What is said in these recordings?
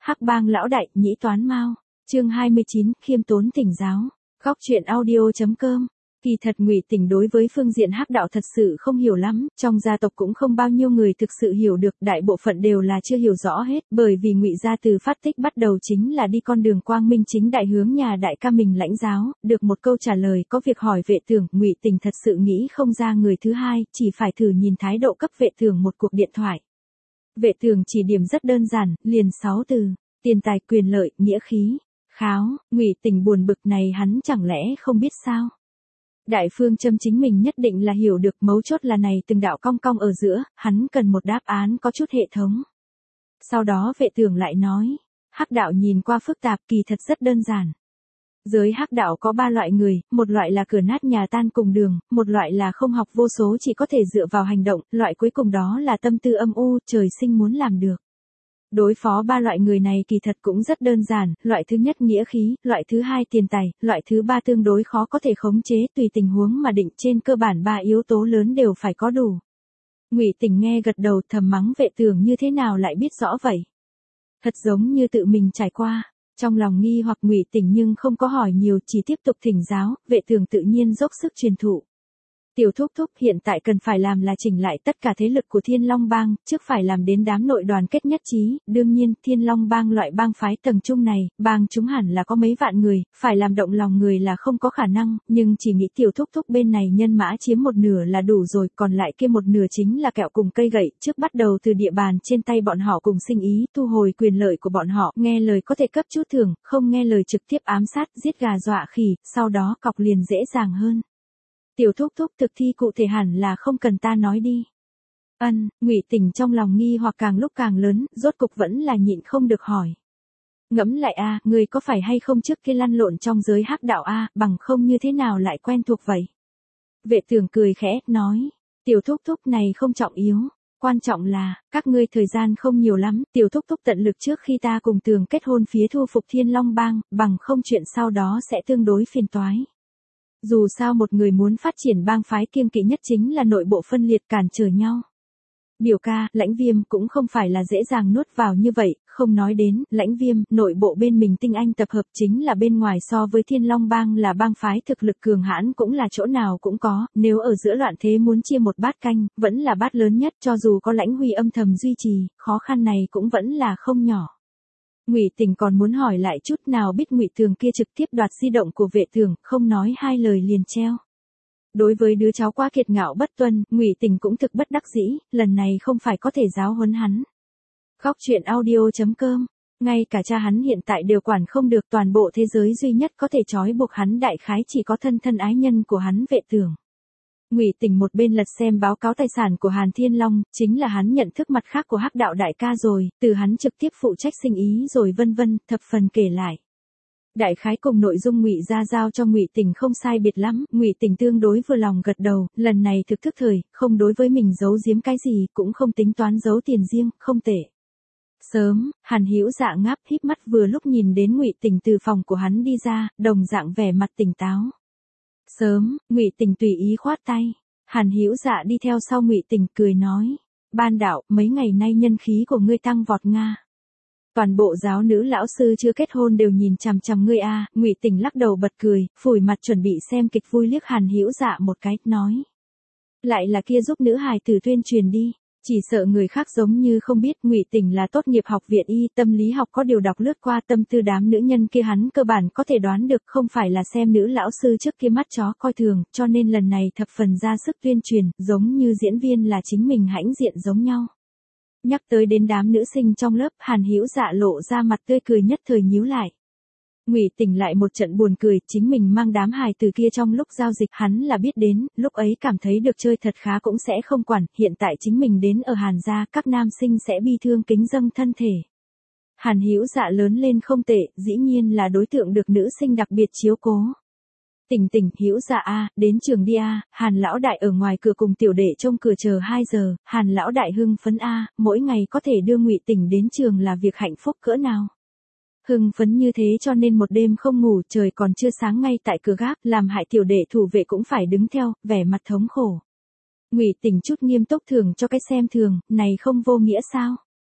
Hắc Bang lão đại, nhĩ toán mao. Chương 29, khiêm tốn thỉnh giáo. Góc truyện audio.com. Kỳ thật Ngụy Tình đối với phương diện hắc đạo thật sự không hiểu lắm, trong gia tộc cũng không bao nhiêu người thực sự hiểu được, đại bộ phận đều là chưa hiểu rõ hết, bởi vì Ngụy gia từ phát tích bắt đầu chính là đi con đường quang minh chính đại hướng nhà đại ca mình lãnh giáo, được một câu trả lời có việc hỏi Vệ Tưởng, Ngụy Tình thật sự nghĩ không ra người thứ hai, chỉ phải thử nhìn thái độ cấp Vệ Tưởng một cuộc điện thoại. Vệ Tưởng chỉ điểm rất đơn giản, liền 6 từ: tiền tài, quyền lợi, nghĩa khí. Kháo, Ngụy Tình buồn bực này hắn chẳng lẽ không biết sao? Đại phương châm chính mình nhất định là hiểu được, mấu chốt là này từng đạo cong cong ở giữa, hắn cần một đáp án có chút hệ thống. Sau đó Vệ Tưởng lại nói, hắc đạo nhìn qua phức tạp, kỳ thật rất đơn giản. Giới hắc đạo có 3 loại người, một loại là cửa nát nhà tan cùng đường, một loại là không học vô số chỉ có thể dựa vào hành động, loại cuối cùng đó là tâm tư âm u, trời sinh muốn làm được. Đối phó 3 loại người này kỳ thật cũng rất đơn giản, loại thứ nhất nghĩa khí, loại thứ hai tiền tài, loại thứ ba tương đối khó có thể khống chế, tùy tình huống mà định, trên cơ bản 3 yếu tố lớn đều phải có đủ. Ngụy Tình nghe gật đầu, thầm mắng Vệ Tưởng như thế nào lại biết rõ vậy. Thật giống như tự mình trải qua. Trong lòng nghi hoặc Ngụy Tình nhưng không có hỏi nhiều, chỉ tiếp tục thỉnh giáo, Vệ Tưởng tự nhiên dốc sức truyền thụ. Tiểu thúc thúc, hiện tại cần phải làm là chỉnh lại tất cả thế lực của Thiên Long Bang, trước phải làm đến đám nội đoàn kết nhất trí, đương nhiên, Thiên Long Bang loại bang phái tầng trung này, bang chúng hẳn là có mấy vạn người, phải làm động lòng người là không có khả năng, nhưng chỉ nghĩ tiểu thúc thúc bên này nhân mã chiếm một nửa là đủ rồi, còn lại kia một nửa chính là kẹo cùng cây gậy, trước bắt đầu từ địa bàn trên tay bọn họ cùng sinh ý, thu hồi quyền lợi của bọn họ, nghe lời có thể cấp chút thưởng, không nghe lời trực tiếp ám sát, giết gà dọa khỉ, sau đó cọc liền dễ dàng hơn. Tiểu thúc thúc, thực thi cụ thể hẳn là không cần ta nói đi. Ngụy Tình trong lòng nghi hoặc càng lúc càng lớn, rốt cục vẫn là nhịn không được hỏi. Ngẫm lại a, người có phải hay không trước kia lăn lộn trong giới hắc đạo a, bằng không như thế nào lại quen thuộc vậy? Vệ Tưởng cười khẽ, nói, tiểu thúc thúc này không trọng yếu, quan trọng là, các ngươi thời gian không nhiều lắm, tiểu thúc thúc tận lực trước khi ta cùng Tường kết hôn phía thu phục Thiên Long Bang, bằng không chuyện sau đó sẽ tương đối phiền toái. Dù sao một người muốn phát triển bang phái kiêng kỵ nhất chính là nội bộ phân liệt cản trở nhau. Biểu ca, Lãnh Viêm cũng không phải là dễ dàng nuốt vào như vậy, không nói đến, Lãnh Viêm, nội bộ bên mình tinh anh tập hợp chính là bên ngoài so với Thiên Long Bang là bang phái thực lực cường hãn cũng là chỗ nào cũng có, nếu ở giữa loạn thế muốn chia một bát canh, vẫn là bát lớn nhất, cho dù có Lãnh Huy âm thầm duy trì, khó khăn này cũng vẫn là không nhỏ. Ngụy Tình còn muốn hỏi lại chút, nào biết Ngụy Tường kia trực tiếp đoạt di động của Vệ Tưởng, không nói hai lời liền treo. Đối với đứa cháu quá kiệt ngạo bất tuân, Ngụy Tình cũng thực bất đắc dĩ, lần này không phải có thể giáo huấn hắn. Góc truyện audio.com. Ngay cả cha hắn hiện tại đều quản không được, toàn bộ thế giới duy nhất có thể trói buộc hắn đại khái chỉ có thân thân ái nhân của hắn Vệ Tưởng. Ngụy Tình một bên lật xem báo cáo tài sản của Hàn Thiên Long, chính là hắn nhận thức mặt khác của hắc đạo đại ca rồi, từ hắn trực tiếp phụ trách sinh ý rồi vân vân, thập phần kể lại. Đại khái cùng nội dung Ngụy gia giao cho Ngụy Tình không sai biệt lắm, Ngụy Tình tương đối vừa lòng gật đầu, lần này thực thức thời, không đối với mình giấu giếm cái gì, cũng không tính toán giấu tiền riêng, không tệ. Sớm, Hàn Hữu Dạ ngáp híp mắt vừa lúc nhìn đến Ngụy Tình từ phòng của hắn đi ra, đồng dạng vẻ mặt tỉnh táo. Sớm, Ngụy Tình tùy ý khoát tay. Hàn Hữu Dạ đi theo sau Ngụy Tình cười nói, Ban đạo, mấy ngày nay nhân khí của ngươi tăng vọt nga. Toàn bộ giáo nữ lão sư chưa kết hôn đều nhìn chằm chằm ngươi a. Ngụy Tình lắc đầu bật cười, phủi mặt chuẩn bị xem kịch vui liếc Hàn Hữu Dạ một cái, nói, lại là kia giúp nữ hài tử tuyên truyền đi. Chỉ sợ người khác giống như không biết, Ngụy Tình là tốt nghiệp học viện y, tâm lý học có điều đọc lướt qua tâm tư đám nữ nhân kia hắn cơ bản có thể đoán được, không phải là xem nữ lão sư trước kia mắt chó coi thường, cho nên lần này thập phần ra sức tuyên truyền, giống như diễn viên là chính mình hãnh diện giống nhau. Nhắc tới đến đám nữ sinh trong lớp, Hàn Hữu Dạ lộ ra mặt tươi cười nhất thời nhíu lại. Ngụy Tình lại một trận buồn cười, chính mình mang đám hài từ kia trong lúc giao dịch hắn là biết đến, lúc ấy cảm thấy được chơi thật khá cũng sẽ không quản, hiện tại chính mình đến ở Hàn gia, các nam sinh sẽ bi thương kính dâng thân thể. Hàn Hữu Dạ lớn lên không tệ, dĩ nhiên là đối tượng được nữ sinh đặc biệt chiếu cố. Tình Tình, Hữu Dạ a, đến trường đi a. Hàn lão đại ở ngoài cửa cùng tiểu đệ trông cửa chờ 2 giờ, Hàn lão đại hưng phấn a, mỗi ngày có thể đưa Ngụy Tình đến trường là việc hạnh phúc cỡ nào. Hưng phấn như thế cho nên một đêm không ngủ, trời còn chưa sáng ngay tại cửa gác, làm hại tiểu đệ thủ vệ cũng phải đứng theo, vẻ mặt thống khổ. Ngụy Tình chút nghiêm túc thường cho cái xem thường, này không vô nghĩa sao?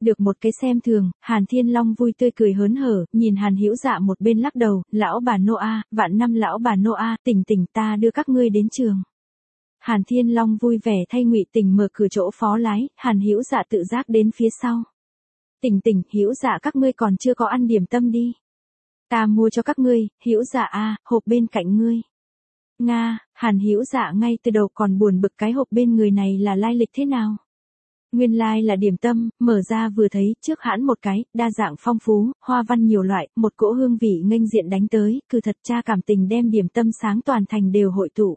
Được một cái xem thường, Hàn Thiên Long vui tươi cười hớn hở, nhìn Hàn Hữu Dạ một bên lắc đầu, lão bà Noa, vạn năm lão bà Noa, tỉnh tỉnh ta đưa các ngươi đến trường. Hàn Thiên Long vui vẻ thay Ngụy Tình mở cửa chỗ phó lái, Hàn Hữu Dạ tự giác đến phía sau. Tỉnh tỉnh, Hữu Dạ các ngươi còn chưa có ăn điểm tâm đi. Ta mua cho các ngươi, Hữu Dạ a, hộp bên cạnh ngươi. Nga, Hàn Hữu Dạ ngay từ đầu còn buồn bực cái hộp bên người này là lai lịch thế nào. Nguyên lai là điểm tâm, mở ra vừa thấy, trước hãn một cái, đa dạng phong phú, hoa văn nhiều loại, một cỗ hương vị nghênh diện đánh tới, cứ thật cha cảm tình đem điểm tâm sáng toàn thành đều hội tụ.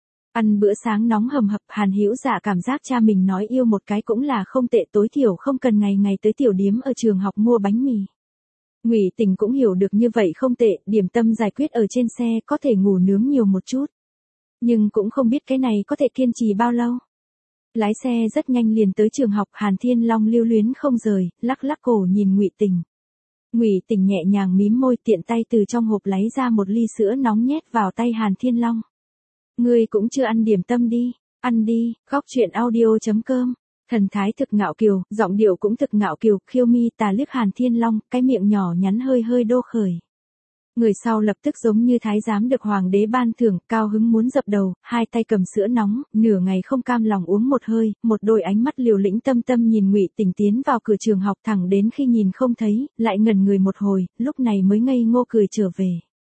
Ăn bữa sáng nóng hầm hập, Hàn Hữu Dạ cảm giác cha mình nói yêu một cái cũng là không tệ, tối thiểu không cần ngày ngày tới tiểu điếm ở trường học mua bánh mì. Ngụy Tình cũng hiểu được như vậy không tệ, điểm tâm giải quyết ở trên xe có thể ngủ nướng nhiều một chút. Nhưng cũng không biết cái này có thể kiên trì bao lâu. Lái xe rất nhanh liền tới trường học, Hàn Thiên Long lưu luyến không rời, lắc lắc cổ nhìn Ngụy Tình. Ngụy Tình nhẹ nhàng mím môi, tiện tay từ trong hộp lấy ra một ly sữa nóng nhét vào tay Hàn Thiên Long. Ngươi cũng chưa ăn điểm tâm đi, ăn đi, góc chuyện audio.com. Thần thái thực ngạo kiều, giọng điệu cũng thực ngạo kiều, khiêu mi tà liếc Hàn Thiên Long, cái miệng nhỏ nhắn hơi hơi đô khởi. Người sau lập tức giống như thái giám được hoàng đế ban thưởng, cao hứng muốn dập đầu, hai tay cầm sữa nóng, nửa ngày không cam lòng uống một hơi, một đôi ánh mắt liều lĩnh tâm tâm nhìn Ngụy Tình tiến vào cửa trường học, thẳng đến khi nhìn không thấy, lại ngẩn người một hồi, lúc này mới ngây ngô cười trở về.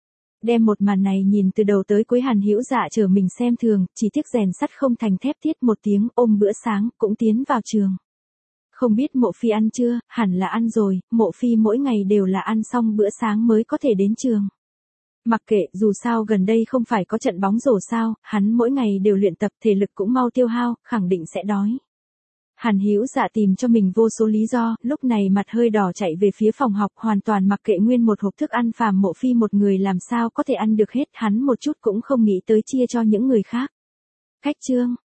Đem một màn này nhìn từ đầu tới cuối, Hàn Hữu Dạ chờ mình xem thường, chỉ tiếc rèn sắt không thành thép, tiết một tiếng ôm bữa sáng, cũng tiến vào trường. Không biết Mộ Phi ăn chưa, hẳn là ăn rồi, Mộ Phi mỗi ngày đều là ăn xong bữa sáng mới có thể đến trường. Mặc kệ, dù sao gần đây không phải có trận bóng rổ sao, hắn mỗi ngày đều luyện tập, thể lực cũng mau tiêu hao, khẳng định sẽ đói. Hàn Hữu Dạ tìm cho mình vô số lý do, lúc này mặt hơi đỏ chạy về phía phòng học, hoàn toàn mặc kệ nguyên một hộp thức ăn phàm Mộ Phi một người làm sao có thể ăn được hết, hắn một chút cũng không nghĩ tới chia cho những người khác. Khách trương,